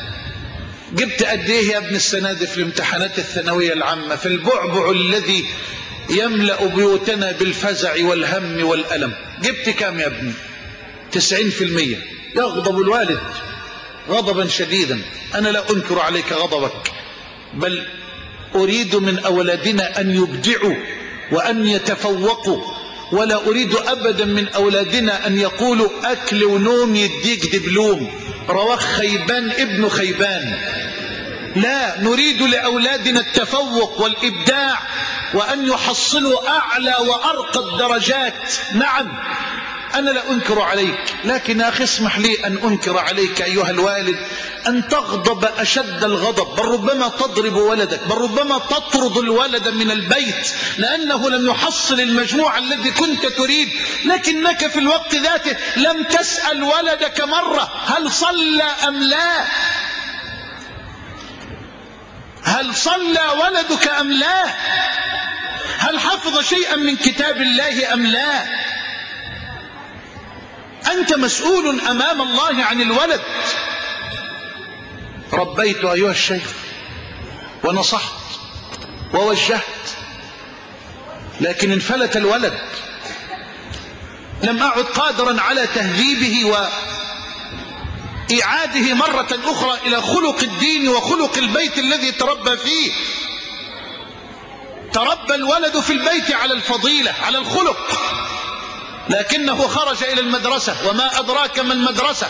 جبت قد ايه يا ابن السنة دي في الامتحانات الثانوية العامة في البعبع الذي يملأ بيوتنا بالفزع والهم والألم؟ جبت كام يا ابني؟ تسعين في المية. يغضب الوالد غضبا شديدا. أنا لا أنكر عليك غضبك، بل أريد من أولادنا أن يبدعوا وأن يتفوقوا، ولا أريد أبدا من أولادنا أن يقولوا أكل ونوم يديك دبلوم، رواخ خيبان ابن خيبان. لا، نريد لأولادنا التفوق والإبداع وأن يحصلوا أعلى وأرقى الدرجات. نعم، أنا لا أنكر عليك، لكن أخي اسمح لي أن أنكر عليك أيها الوالد أن تغضب أشد الغضب، بل ربما تضرب ولدك، بل ربما تطرد الولد من البيت لأنه لم يحصل المجموع الذي كنت تريد، لكنك في الوقت ذاته لم تسأل ولدك مرة هل صلى أم لا؟ هل صلى ولدك أم لا؟ هل حفظ شيئا من كتاب الله أم لا؟ أنت مسؤول أمام الله عن الولد. ربيت أيها الشيخ ونصحت ووجهت، لكن انفلت الولد. لم أعد قادرا على تهذيبه وإعاده مرة أخرى إلى خلق الدين وخلق البيت الذي تربى فيه. تربى الولد في البيت على الفضيلة، على الخلق، لكنه خرج إلى المدرسة وما أدراك ما المدرسة،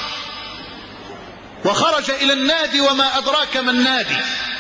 وخرج إلى النادي وما أدراك ما النادي،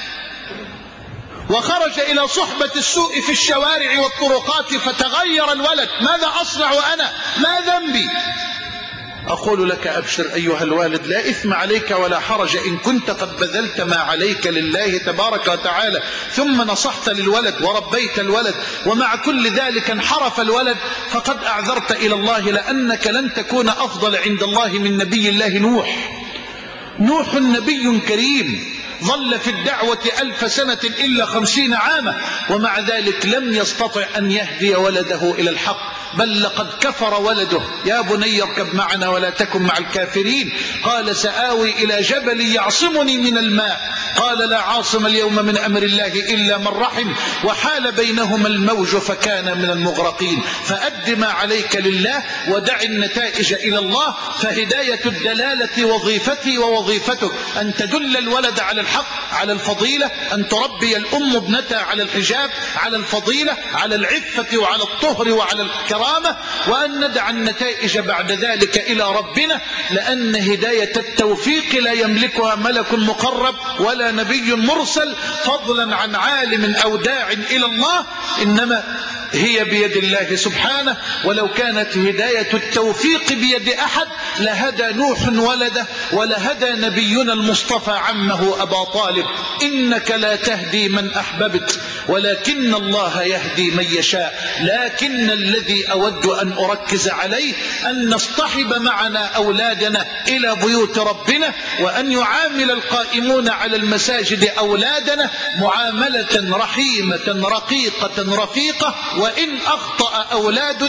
وخرج إلى صحبة السوء في الشوارع والطرقات، فتغير الولد. ماذا أصنع وأنا؟ ما ذنبي؟ أقول لك أبشر أيها الوالد، لا إثم عليك ولا حرج إن كنت قد بذلت ما عليك لله تبارك وتعالى ثم نصحت للولد وربيت الولد، ومع كل ذلك انحرف الولد، فقد أعذرت إلى الله لأنك لن تكون أفضل عند الله من نبي الله نوح. نوح نبي كريم ظل في الدعوة ألف سنة إلا خمسين عاما، ومع ذلك لم يستطع أن يهدي ولده إلى الحق، بل لقد كفر ولده. يا بني اركب معنا ولا تكن مع الكافرين. قال سآوي إلى جبل يعصمني من الماء. قال لا عاصم اليوم من أمر الله إلا من رحم، وحال بينهما الموج فكان من المغرقين. فأد ما عليك لله ودع النتائج إلى الله. فهداية الدلالة وظيفتي ووظيفتك أن تدل الولد على الحق، على الفضيلة، أن تربي الأم ابنتها على الحجاب، على الفضيلة، على العفة وعلى الطهر وعلى الكرامة، وأن ندع النتائج بعد ذلك إلى ربنا، لأن هداية التوفيق لا يملكها ملك مقرب ولا نبي مرسل، فضلا عن عالم أو داع إلى الله، إنما هي بيد الله سبحانه. ولو كانت هداية التوفيق بيد أحد لهدى نوح ولده، ولهدى نبينا المصطفى عمه أبا طالب. إنك لا تهدي من أحببت ولكن الله يهدي من يشاء. لكن الذي أود أن أركز عليه أن نصطحب معنا أولادنا إلى بيوت ربنا، وأن يعامل القائمون على المساجد أولادنا معاملة رحيمة رقيقة رفيقة. وإن أخطأ أولادنا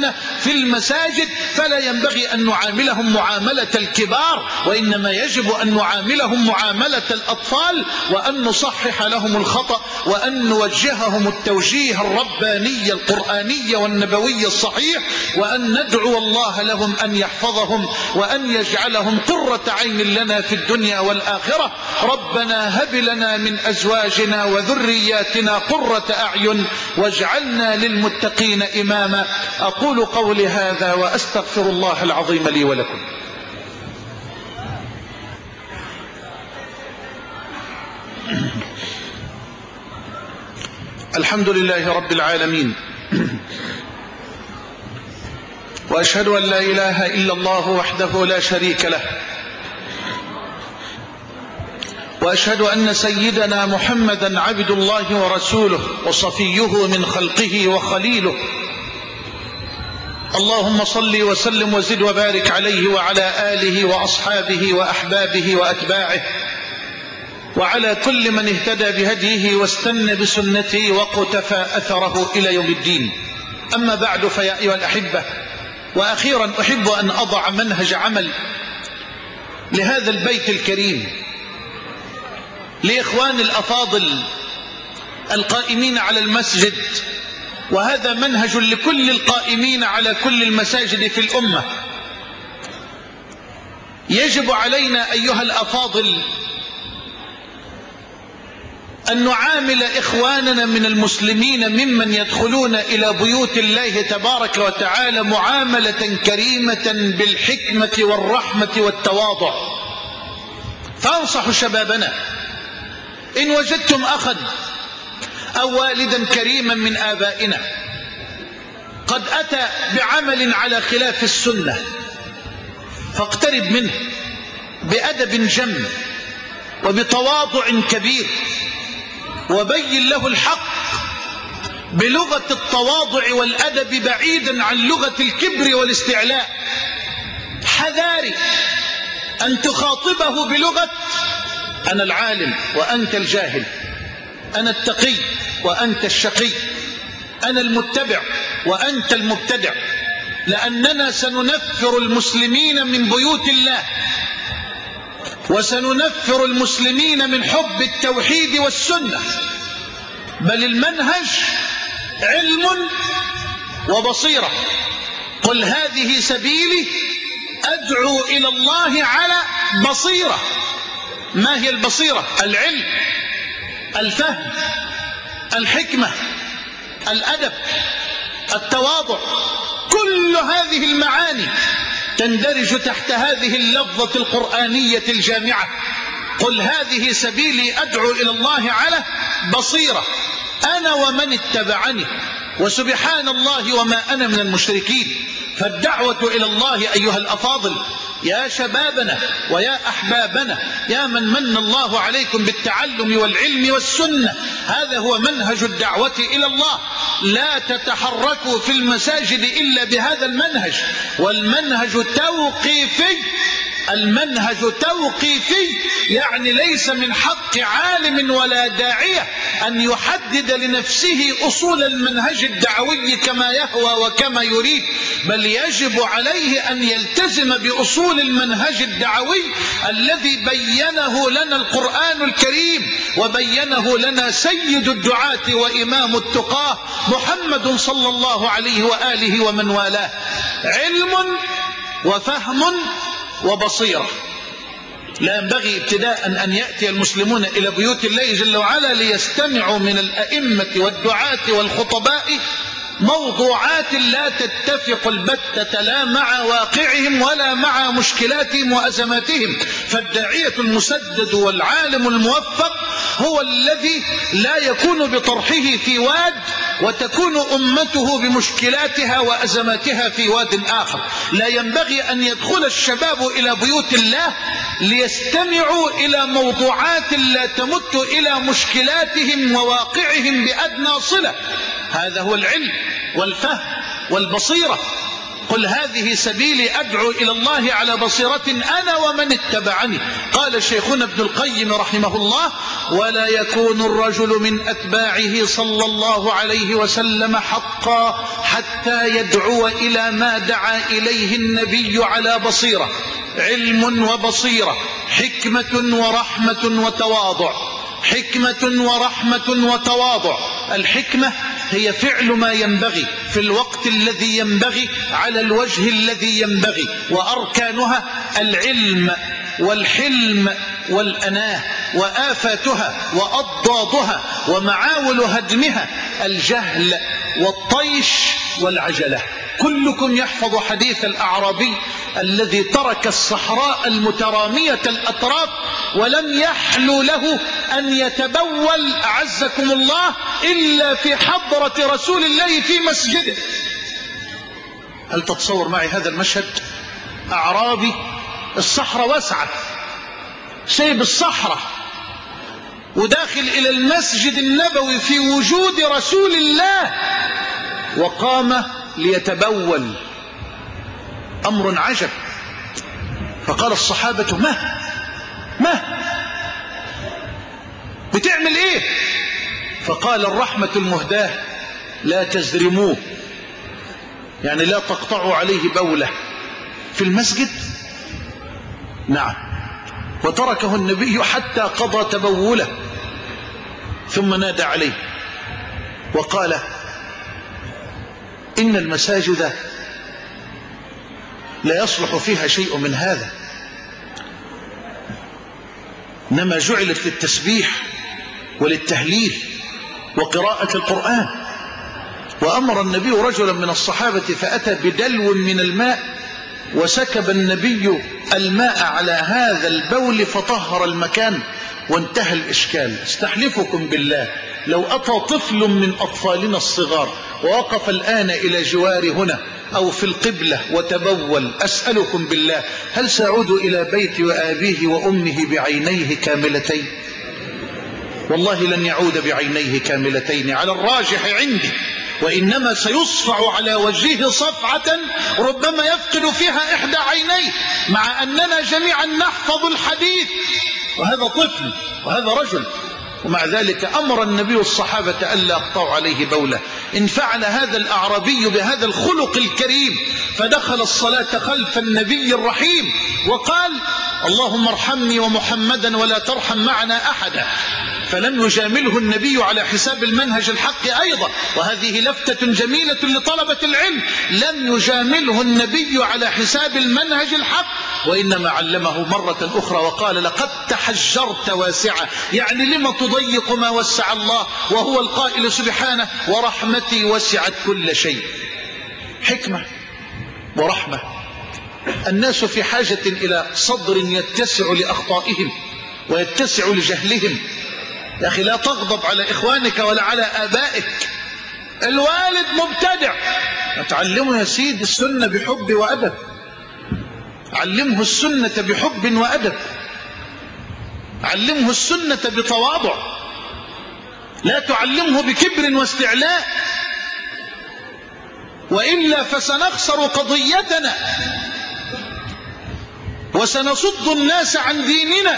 في المساجد فلا ينبغي أن نعاملهم معاملة الكبار، وإنما يجب أن نعاملهم معاملة الأطفال، وأن نصحح لهم الخطأ، وأن نوجههم التوجيه الرباني القرآني والنبوي الصحيح، وأن ندعو الله لهم أن يحفظهم وأن يجعلهم قرة عين لنا في الدنيا والآخرة. ربنا هب لنا من أزواجنا وذرياتنا قرة أعين واجعلنا للمتقين إماما. أقول قولي هذا وأستغفر الله العظيم لي ولكم. الحمد لله رب العالمين، وأشهد أن لا إله إلا الله وحده لا شريك له، وأشهد أن سيدنا محمدا عبد الله ورسوله وصفيه من خلقه وخليله. اللهم صل وسلم وزد وبارك عليه وعلى آله وأصحابه وأحبابه وأتباعه وعلى كل من اهتدى بهديه واستنى بسنته وقتفى أثره إلى يوم الدين. أما بعد، فيا أيها الأحبة، وأخيرا أحب أن أضع منهج عمل لهذا البيت الكريم لإخوان الأفاضل القائمين على المسجد، وهذا منهج لكل القائمين على كل المساجد في الأمة. يجب علينا أيها الأفاضل أن نعامل إخواننا من المسلمين ممن يدخلون إلى بيوت الله تبارك وتعالى معاملة كريمة بالحكمة والرحمة والتواضع. فأنصح شبابنا، إن وجدتم أخا أو والدا كريما من آبائنا قد أتى بعمل على خلاف السنة، فاقترب منه بأدب جم وبتواضع كبير، وبين له الحق بلغة التواضع والأدب بعيدا عن لغة الكبر والاستعلاء. حذاري أن تخاطبه بلغة أنا العالم وأنت الجاهل، أنا التقي وأنت الشقي، أنا المتبع وأنت المبتدع، لأننا سننفر المسلمين من بيوت الله، وسننفر المسلمين من حب التوحيد والسنة. بل المنهج علم وبصيرة. قل هذه سبيلي أدعو إلى الله على بصيرة. ما هي البصيرة؟ العلم، الفهم، الحكمة، الأدب، التواضع، كل هذه المعاني تندرج تحت هذه اللفظة القرآنية الجامعة. قل هذه سبيلي أدعو إلى الله على بصيرة أنا ومن اتبعني، وسبحان الله وما أنا من المشركين. فالدعوة إلى الله أيها الأفاضل، يا شبابنا ويا أحبابنا، يا من من الله عليكم بالتعلم والعلم والسنة، هذا هو منهج الدعوة إلى الله. لا تتحركوا في المساجد إلا بهذا المنهج، والمنهج توقيفي. المنهج توقيفي يعني ليس من حق عالم ولا داعية أن يحدد لنفسه أصول المنهج الدعوي كما يهوى وكما يريد، بل يجب عليه أن يلتزم بأصول المنهج الدعوي الذي بينه لنا القرآن الكريم، وبينه لنا سيد الدعاة وإمام التقاه محمد صلى الله عليه وآله ومن والاه. علم وفهم وبصيرة. لا ينبغي ابتداء أن يأتي المسلمون إلى بيوت الله جل وعلا ليستمعوا من الأئمة والدعاة والخطباء موضوعات لا تتفق البتة لا مع واقعهم ولا مع مشكلاتهم وأزماتهم. فالداعية المسدد والعالم الموفق هو الذي لا يكون بطرحه في واد وتكون أمته بمشكلاتها وأزماتها في واد آخر. لا ينبغي أن يدخل الشباب إلى بيوت الله ليستمعوا إلى موضوعات لا تمت إلى مشكلاتهم وواقعهم بأدنى صلة. هذا هو العلم والفهم والبصيرة. قل هذه سبيلي أدعو إلى الله على بصيرة أنا ومن اتبعني. قال شيخنا ابن القيم رحمه الله: ولا يكون الرجل من أتباعه صلى الله عليه وسلم حقا حتى يدعو إلى ما دعا إليه النبي على بصيرة، علم وبصيرة، حكمة ورحمة وتواضع. حكمة ورحمة وتواضع. الحكمة هي فعل ما ينبغي في الوقت الذي ينبغي على الوجه الذي ينبغي، وأركانها العلم والحلم والأناه، وآفاتها وأضدادها ومعاول هدمها الجهل والطيش والعجلة. كلكم يحفظ حديث الأعرابي الذي ترك الصحراء المترامية الأطراف ولم يحلو له أن يتبول أعزكم الله إلا في حضرة رسول الله في مسجده. هل تتصور معي هذا المشهد؟ أعرابي، الصحراء واسعة، سيب الصحراء وداخل إلى المسجد النبوي في وجود رسول الله، وقام ليتبول. أمر عجب. فقال الصحابة: ما ما بتعمل ايه؟ فقال: الرحمة المهداة لا تزرموه، يعني لا تقطعوا عليه بولة في المسجد. نعم. وتركه النبي حتى قضى تبوله، ثم نادى عليه وقال: إن المساجد لا يصلح فيها شيء من هذا، إنما جعلت للتسبيح وللتهليل وقراءة القرآن. وأمر النبي رجلا من الصحابة فأتى بدلو من الماء، وسكب النبي الماء على هذا البول فطهر المكان وانتهى الإشكال. استحلفكم بالله لو أتى طفل من أطفالنا الصغار ووقف الآن إلى جوار هنا أو في القبلة وتبول، أسألكم بالله هل سأعود إلى بيت وآبيه وأمه بعينيه كاملتين؟ والله لن يعود بعينيه كاملتين على الراجح عندي، وإنما سيصفع على وجهه صفعة ربما يفقد فيها إحدى عينيه، مع أننا جميعا نحفظ الحديث، وهذا طفل وهذا رجل. ومع ذلك أمر النبي الصحابة ألا يقطعوا عليه بولة. إن فعل هذا الأعرابي بهذا الخلق الكريم فدخل الصلاة خلف النبي الرحيم وقال: اللهم ارحمني ومحمدا ولا ترحم معنا أحدا. فلم يجامله النبي على حساب المنهج الحق أيضا، وهذه لفتة جميلة لطلبة العلم. لم يجامله النبي على حساب المنهج الحق، وإنما علمه مرة أخرى وقال: لقد تحجرت واسعة، يعني لما تضيق ما وسع الله، وهو القائل سبحانه: ورحمتي وسعت كل شيء. حكمة ورحمة. الناس في حاجة إلى صدر يتسع لأخطائهم ويتسع لجهلهم. يا أخي لا تغضب على إخوانك ولا على آبائك. الوالد مبتدع، تعلمه يا سيد السنة بحب وأدب، علمه السنة بحب وأدب، علمه السنة بتواضع، لا تعلمه بكبر واستعلاء، وإلا فسنخسر قضيتنا وسنصد الناس عن ديننا.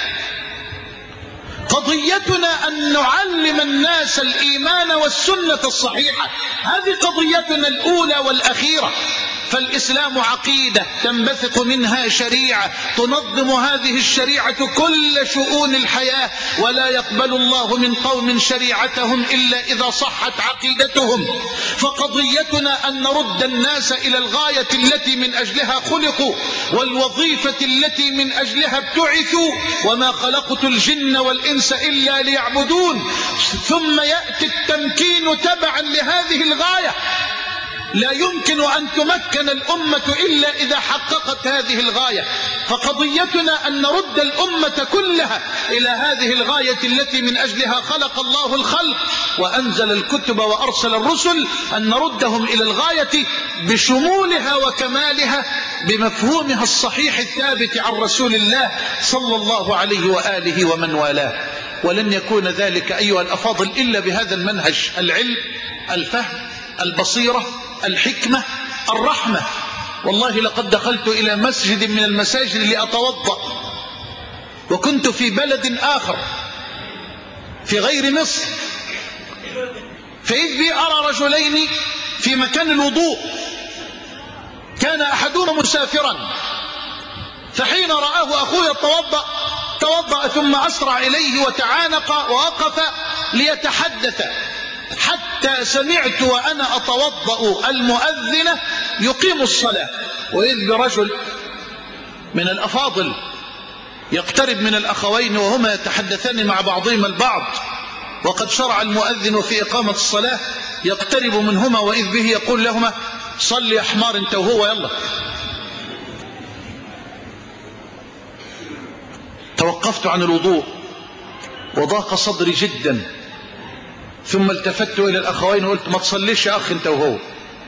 قضيتنا أن نعلم الناس الإيمان والسنة الصحيحة، هذه قضيتنا الأولى والأخيرة. فالإسلام عقيدة تنبثق منها شريعة تنظم هذه الشريعة كل شؤون الحياة، ولا يقبل الله من قوم شريعتهم إلا إذا صحت عقيدتهم. فقضيتنا أن نرد الناس إلى الغاية التي من أجلها خلقوا والوظيفة التي من أجلها ابتعثوا، وما خلقت الجن والإنس إلا ليعبدون. ثم يأتي التمكين تبعا لهذه الغاية. لا يمكن أن تمكن الأمة إلا إذا حققت هذه الغاية. فقضيتنا أن نرد الأمة كلها إلى هذه الغاية التي من أجلها خلق الله الخلق وأنزل الكتب وأرسل الرسل، أن نردهم إلى الغاية بشمولها وكمالها بمفهومها الصحيح الثابت عن رسول الله صلى الله عليه وآله ومن والاه. ولن يكون ذلك أيها الأفاضل إلا بهذا المنهج: العلم، الفهم، البصيرة، الحكمة، الرحمة. والله لقد دخلت إلى مسجد من المساجد لأتوضأ وكنت في بلد آخر في غير مصر، فإذ بي أرى رجلين في مكان الوضوء، كان أحدهما مسافرا، فحين رآه أخوي يتوضأ توضأ ثم أسرع إليه وتعانق ووقف ليتحدث، حتى سمعت وأنا أتوضأ المؤذن يقيم الصلاة، وإذ برجل من الأفاضل يقترب من الأخوين وهما يتحدثان مع بعضهما البعض، وقد شرع المؤذن في إقامة الصلاة، يقترب منهما وإذ به يقول لهما: صل يا حمار انت وهو يلا. توقفت عن الوضوء وضاق صدري جدا، ثم التفت إلى الأخوين وقلت: ما تصليش يا أخ انت وهو.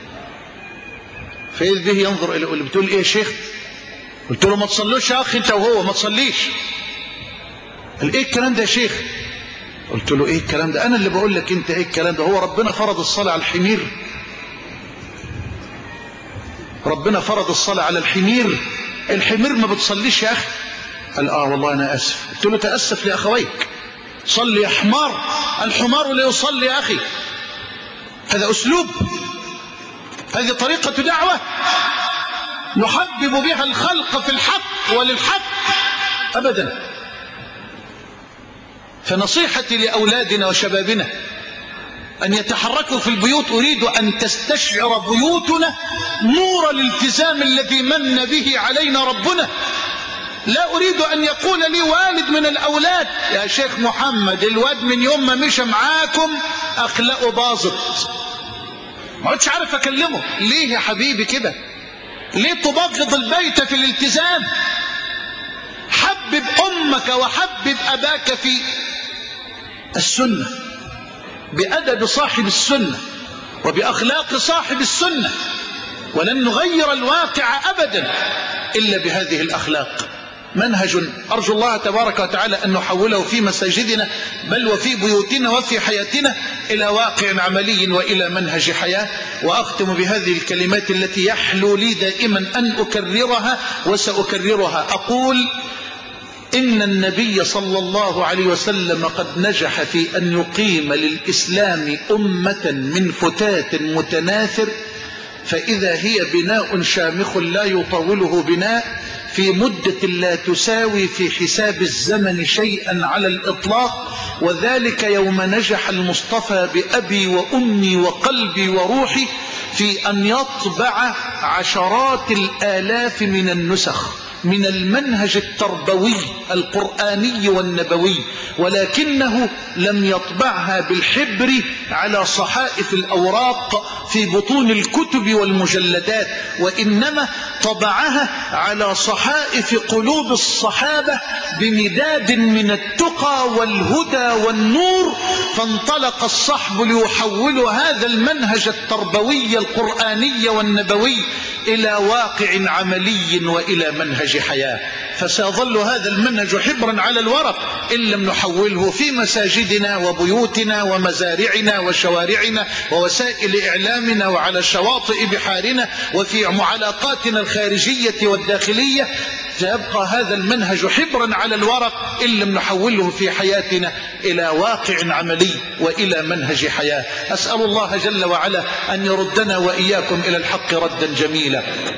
فإذ به ينظر إلى اللي بتقول: إيه يا شيخ؟ قلت له: ما تصلوش يا أخ انت وهو، ما تصليش. قال: إيه الكلام ده يا شيخ؟ قلت له: إيه الكلام ده؟ أنا اللي بقول لك أنت إيه الكلام ده؟ هو ربنا فرض الصلاة على الحمير؟ ربنا فرض الصلاة على الحمير؟ الحمير ما بتصليش يا أخي. قال: آه والله أنا أسف. قلت له: تأسف لأخويك، صل يا حمار، الحمار لا يصلي يا أخي. هذا أسلوب، هذه طريقة دعوة نحبب بها الخلق في الحق وللحق؟ أبدا. فنصيحتي لأولادنا وشبابنا أن يتحركوا في البيوت. أريد أن تستشعر بيوتنا نور الالتزام الذي من به علينا ربنا. لا أريد أن يقول لي والد من الأولاد: يا شيخ محمد الواد من يوم ما مشى معاكم أخلاقه باظت. ما عدتش عارف أكلمه. ليه يا حبيبي كده؟ ليه تبغض البيت في الالتزام؟ حبب أمك وحبب أباك في السنة، بأدب صاحب السنة وبأخلاق صاحب السنة، ولن نغير الواقع أبدا إلا بهذه الأخلاق. منهج أرجو الله تبارك وتعالى أن نحوله في مساجدنا بل وفي بيوتنا وفي حياتنا إلى واقع عملي وإلى منهج حياة. وأختم بهذه الكلمات التي يحلو لي دائما أن أكررها وسأكررها. أقول: إن النبي صلى الله عليه وسلم قد نجح في أن يقيم للإسلام أمة من فتات متناثر، فإذا هي بناء شامخ لا يطوله بناء، في مدة لا تساوي في حساب الزمن شيئا على الإطلاق، وذلك يوم نجح المصطفى بأبي وأمي وقلبي وروحي في أن يطبع عشرات الآلاف من النسخ من المنهج التربوي القرآني والنبوي، ولكنه لم يطبعها بالحبر على صحائف الأوراق في بطون الكتب والمجلدات، وإنما طبعها على صحائف قلوب الصحابة بمداد من التقى والهدى والنور. فانطلق الصحب ليحول هذا المنهج التربوي القرآني والنبوي إلى واقع عملي وإلى منهج حياة. فسيظل هذا المنهج حبرا على الورق إن لم نحوله في مساجدنا وبيوتنا ومزارعنا وشوارعنا ووسائل إعلامنا وعلى شواطئ بحارنا وفي معلاقاتنا الخارجية والداخلية. سيبقى هذا المنهج حبرا على الورق إن لم نحوله في حياتنا إلى واقع عملي وإلى منهج حياة. أسأل الله جل وعلا أن يردنا وإياكم إلى الحق ردا جميلا.